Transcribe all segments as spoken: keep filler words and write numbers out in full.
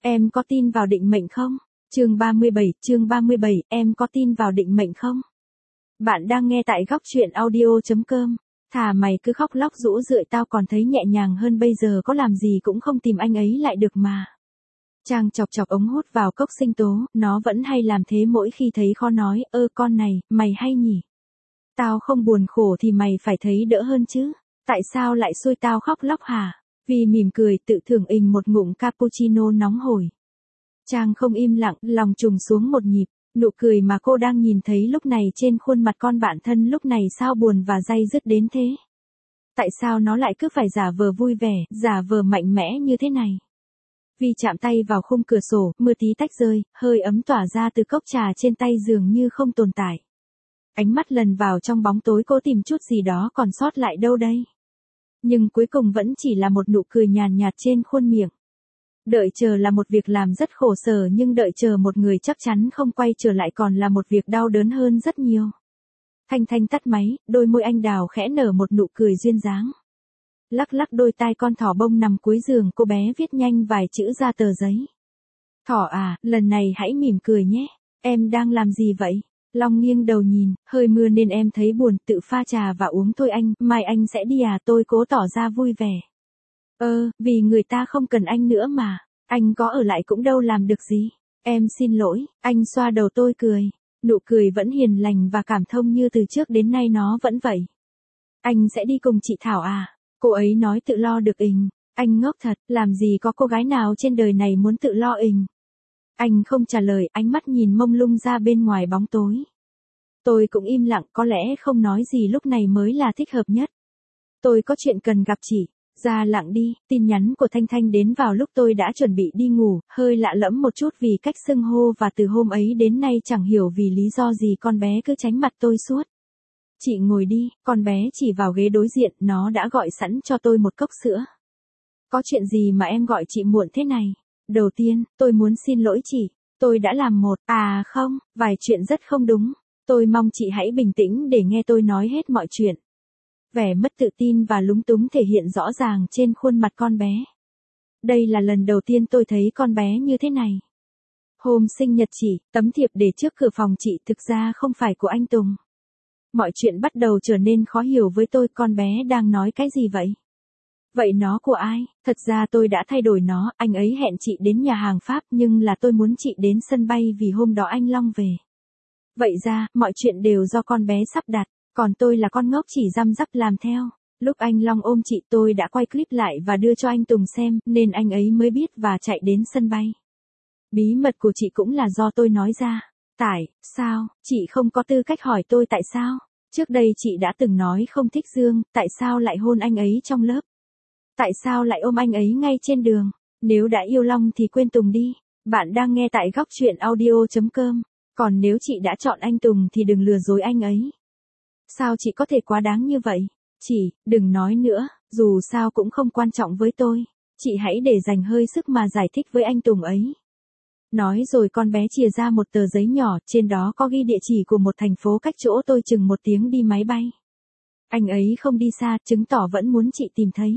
Em có tin vào định mệnh không? Chương ba mươi bảy, chương ba mươi bảy, em có tin vào định mệnh không? Bạn đang nghe tại góc truyện audio chấm com. Thà mày cứ khóc lóc rũ rượi tao còn thấy nhẹ nhàng hơn bây giờ có làm gì cũng không tìm anh ấy lại được mà. Trang chọc chọc ống hút vào cốc sinh tố, nó vẫn hay làm thế mỗi khi thấy khó nói, ơ con này, mày hay nhỉ? Tao không buồn khổ thì mày phải thấy đỡ hơn chứ, tại sao lại xui tao khóc lóc hả? Vì mỉm cười tự thưởng ình một ngụm cappuccino nóng hổi. Trang không im lặng, lòng trùng xuống một nhịp, nụ cười mà cô đang nhìn thấy lúc này trên khuôn mặt con bạn thân lúc này sao buồn và day dứt đến thế? Tại sao nó lại cứ phải giả vờ vui vẻ, giả vờ mạnh mẽ như thế này? Vì chạm tay vào khung cửa sổ, mưa tí tách rơi, hơi ấm tỏa ra từ cốc trà trên tay dường như không tồn tại. Ánh mắt lần vào trong bóng tối cố tìm chút gì đó còn sót lại đâu đây. Nhưng cuối cùng vẫn chỉ là một nụ cười nhàn nhạt trên khuôn miệng. Đợi chờ là một việc làm rất khổ sở nhưng đợi chờ một người chắc chắn không quay trở lại còn là một việc đau đớn hơn rất nhiều. Thanh Thanh tắt máy, đôi môi anh đào khẽ nở một nụ cười duyên dáng. Lắc lắc đôi tai con thỏ bông nằm cuối giường cô bé viết nhanh vài chữ ra tờ giấy. Thỏ à, lần này hãy mỉm cười nhé, em đang làm gì vậy? Long nghiêng đầu nhìn, hơi mưa nên em thấy buồn, tự pha trà và uống thôi anh, mai anh sẽ đi à, tôi cố tỏ ra vui vẻ. Ơ, vì người ta không cần anh nữa mà, anh có ở lại cũng đâu làm được gì. Em xin lỗi, anh xoa đầu tôi cười, nụ cười vẫn hiền lành và cảm thông như từ trước đến nay nó vẫn vậy. Anh sẽ đi cùng chị Thảo à? Cô ấy nói tự lo được ình, anh ngốc thật, làm gì có cô gái nào trên đời này muốn tự lo ình. Anh không trả lời, ánh mắt nhìn mông lung ra bên ngoài bóng tối. Tôi cũng im lặng, có lẽ không nói gì lúc này mới là thích hợp nhất. Tôi có chuyện cần gặp chị. Ra lặng đi, tin nhắn của Thanh Thanh đến vào lúc tôi đã chuẩn bị đi ngủ, hơi lạ lẫm một chút vì cách xưng hô và từ hôm ấy đến nay chẳng hiểu vì lý do gì con bé cứ tránh mặt tôi suốt. Chị ngồi đi, con bé chỉ vào ghế đối diện, nó đã gọi sẵn cho tôi một cốc sữa. Có chuyện gì mà em gọi chị muộn thế này? Đầu tiên, tôi muốn xin lỗi chị, tôi đã làm một, à không, vài chuyện rất không đúng. Tôi mong chị hãy bình tĩnh để nghe tôi nói hết mọi chuyện. Vẻ mất tự tin và lúng túng thể hiện rõ ràng trên khuôn mặt con bé. Đây là lần đầu tiên tôi thấy con bé như thế này. Hôm sinh nhật chị, tấm thiệp để trước cửa phòng chị thực ra không phải của anh Tùng. Mọi chuyện bắt đầu trở nên khó hiểu với tôi, con bé đang nói cái gì vậy? Vậy nó của ai? Thật ra tôi đã thay đổi nó, anh ấy hẹn chị đến nhà hàng Pháp nhưng là tôi muốn chị đến sân bay vì hôm đó anh Long về. Vậy ra, mọi chuyện đều do con bé sắp đặt. Còn tôi là con ngốc chỉ răm rắp làm theo. Lúc anh Long ôm chị tôi đã quay clip lại và đưa cho anh Tùng xem, nên anh ấy mới biết và chạy đến sân bay. Bí mật của chị cũng là do tôi nói ra. Tại, sao, chị không có tư cách hỏi tôi tại sao? Trước đây chị đã từng nói không thích Dương, tại sao lại hôn anh ấy trong lớp? Tại sao lại ôm anh ấy ngay trên đường? Nếu đã yêu Long thì quên Tùng đi. Bạn đang nghe tại góc truyện audio chấm com. Còn nếu chị đã chọn anh Tùng thì đừng lừa dối anh ấy. Sao chị có thể quá đáng như vậy? Chị, đừng nói nữa, dù sao cũng không quan trọng với tôi. Chị hãy để dành hơi sức mà giải thích với anh Tùng ấy. Nói rồi con bé chìa ra một tờ giấy nhỏ, trên đó có ghi địa chỉ của một thành phố cách chỗ tôi chừng một tiếng đi máy bay. Anh ấy không đi xa, chứng tỏ vẫn muốn chị tìm thấy.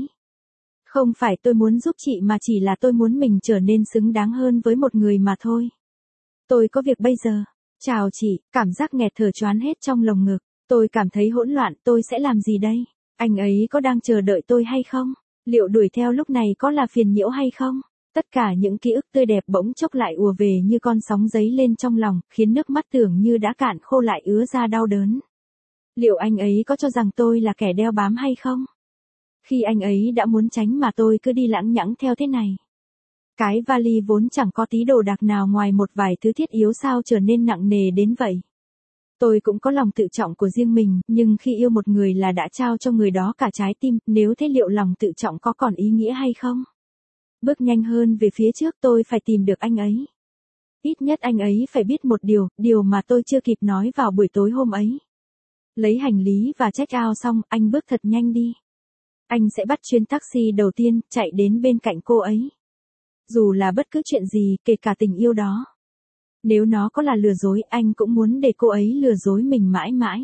Không phải tôi muốn giúp chị mà chỉ là tôi muốn mình trở nên xứng đáng hơn với một người mà thôi. Tôi có việc bây giờ. Chào chị, cảm giác nghẹt thở choán hết trong lồng ngực. Tôi cảm thấy hỗn loạn, tôi sẽ làm gì đây? Anh ấy có đang chờ đợi tôi hay không? Liệu đuổi theo lúc này có là phiền nhiễu hay không? Tất cả những ký ức tươi đẹp bỗng chốc lại ùa về như con sóng dấy lên trong lòng, khiến nước mắt tưởng như đã cạn khô lại ứa ra đau đớn. Liệu anh ấy có cho rằng tôi là kẻ đeo bám hay không? Khi anh ấy đã muốn tránh mà tôi cứ đi lãng nhãng theo thế này. Cái vali vốn chẳng có tí đồ đạc nào ngoài một vài thứ thiết yếu sao trở nên nặng nề đến vậy. Tôi cũng có lòng tự trọng của riêng mình, nhưng khi yêu một người là đã trao cho người đó cả trái tim, nếu thế liệu lòng tự trọng có còn ý nghĩa hay không? Bước nhanh hơn về phía trước tôi phải tìm được anh ấy. Ít nhất anh ấy phải biết một điều, điều mà tôi chưa kịp nói vào buổi tối hôm ấy. Lấy hành lý và check out xong, anh bước thật nhanh đi. Anh sẽ bắt chuyến taxi đầu tiên, chạy đến bên cạnh cô ấy. Dù là bất cứ chuyện gì, kể cả tình yêu đó. Nếu nó có là lừa dối, anh cũng muốn để cô ấy lừa dối mình mãi mãi.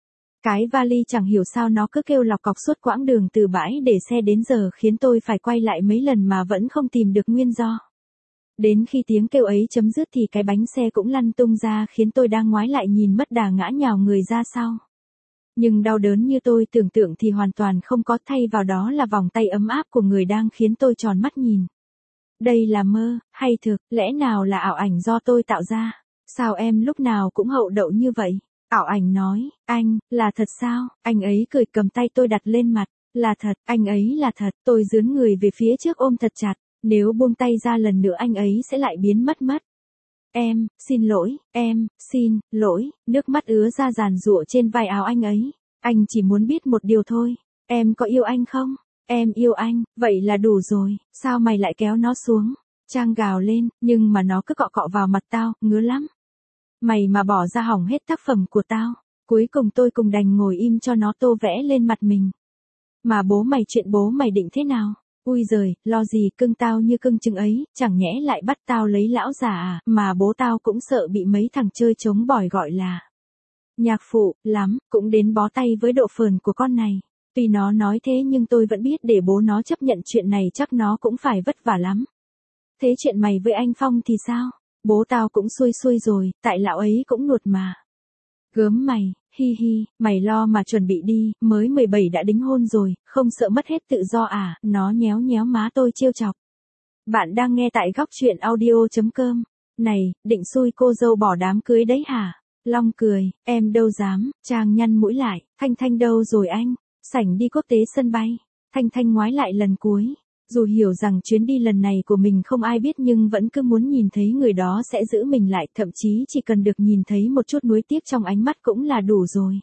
Cái vali chẳng hiểu sao nó cứ kêu lọc cọc suốt quãng đường từ bãi để xe đến giờ khiến tôi phải quay lại mấy lần mà vẫn không tìm được nguyên do. Đến khi tiếng kêu ấy chấm dứt thì cái bánh xe cũng lăn tung ra khiến tôi đang ngoái lại nhìn mất đà ngã nhào người ra sau. Nhưng đau đớn như tôi tưởng tượng thì hoàn toàn không có, thay vào đó là vòng tay ấm áp của người đang khiến tôi tròn mắt nhìn. Đây là mơ, hay thực, lẽ nào là ảo ảnh do tôi tạo ra? Sao em lúc nào cũng hậu đậu như vậy? Ảo ảnh nói, anh, là thật sao? Anh ấy cười cầm tay tôi đặt lên mặt. Là thật, anh ấy là thật, tôi dướn người về phía trước ôm thật chặt. Nếu buông tay ra lần nữa anh ấy sẽ lại biến mất mất. Em, xin lỗi, em, xin, lỗi, nước mắt ứa ra giàn giụa trên vai áo anh ấy. Anh chỉ muốn biết một điều thôi, em có yêu anh không? Em yêu anh, vậy là đủ rồi, sao mày lại kéo nó xuống? Trang gào lên, nhưng mà nó cứ cọ cọ vào mặt tao, ngứa lắm. Mày mà bỏ ra hỏng hết tác phẩm của tao. Cuối cùng tôi cùng đành ngồi im cho nó tô vẽ lên mặt mình. Mà bố mày, chuyện bố mày định thế nào? Ui giời, lo gì cưng tao như cưng trứng ấy, chẳng nhẽ lại bắt tao lấy lão già à, mà bố tao cũng sợ bị mấy thằng chơi trống bỏi gọi là nhạc phụ, lắm, cũng đến bó tay với độ phờn của con này. Tuy nó nói thế nhưng tôi vẫn biết để bố nó chấp nhận chuyện này chắc nó cũng phải vất vả lắm. Thế chuyện mày với anh Phong thì sao? Bố tao cũng xuôi xuôi rồi, tại lão ấy cũng nuột mà. Gớm mày, hi hi, mày lo mà chuẩn bị đi, mới mười bảy đã đính hôn rồi, không sợ mất hết tự do à, nó nhéo nhéo má tôi trêu chọc. Bạn đang nghe tại góc truyện audio chấm com. Này, định xui cô dâu bỏ đám cưới đấy hả? Long cười, em đâu dám, Trang nhăn mũi lại, Thanh Thanh đâu rồi anh? Sảnh đi quốc tế sân bay. Thanh Thanh ngoái lại lần cuối. Dù hiểu rằng chuyến đi lần này của mình không ai biết nhưng vẫn cứ muốn nhìn thấy người đó sẽ giữ mình lại, thậm chí chỉ cần được nhìn thấy một chút nuối tiếc trong ánh mắt cũng là đủ rồi.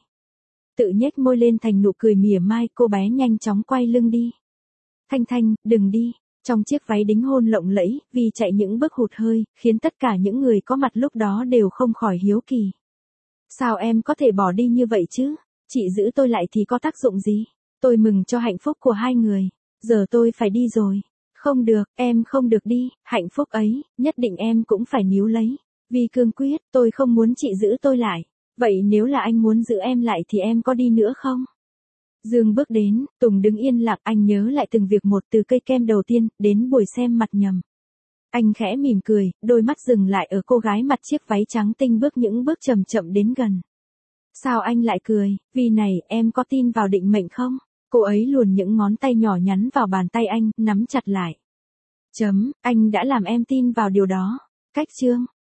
Tự nhếch môi lên thành nụ cười mỉa mai, cô bé nhanh chóng quay lưng đi. Thanh Thanh, đừng đi. Trong chiếc váy đính hôn lộng lẫy, vì chạy những bước hụt hơi, khiến tất cả những người có mặt lúc đó đều không khỏi hiếu kỳ. Sao em có thể bỏ đi như vậy chứ? Chị giữ tôi lại thì có tác dụng gì? Tôi mừng cho hạnh phúc của hai người. Giờ tôi phải đi rồi. Không được, em không được đi, hạnh phúc ấy, nhất định em cũng phải níu lấy. Vì cương quyết, tôi không muốn chị giữ tôi lại. Vậy nếu là anh muốn giữ em lại thì em có đi nữa không? Dương bước đến, Tùng đứng yên lặng, anh nhớ lại từng việc một, từ cây kem đầu tiên, đến buổi xem mặt nhầm. Anh khẽ mỉm cười, đôi mắt dừng lại ở cô gái mặc chiếc váy trắng tinh bước những bước chậm chậm đến gần. Sao anh lại cười? Vì này, em có tin vào định mệnh không? Cô ấy luồn những ngón tay nhỏ nhắn vào bàn tay anh, nắm chặt lại. Chấm, anh đã làm em tin vào điều đó. Cách chương.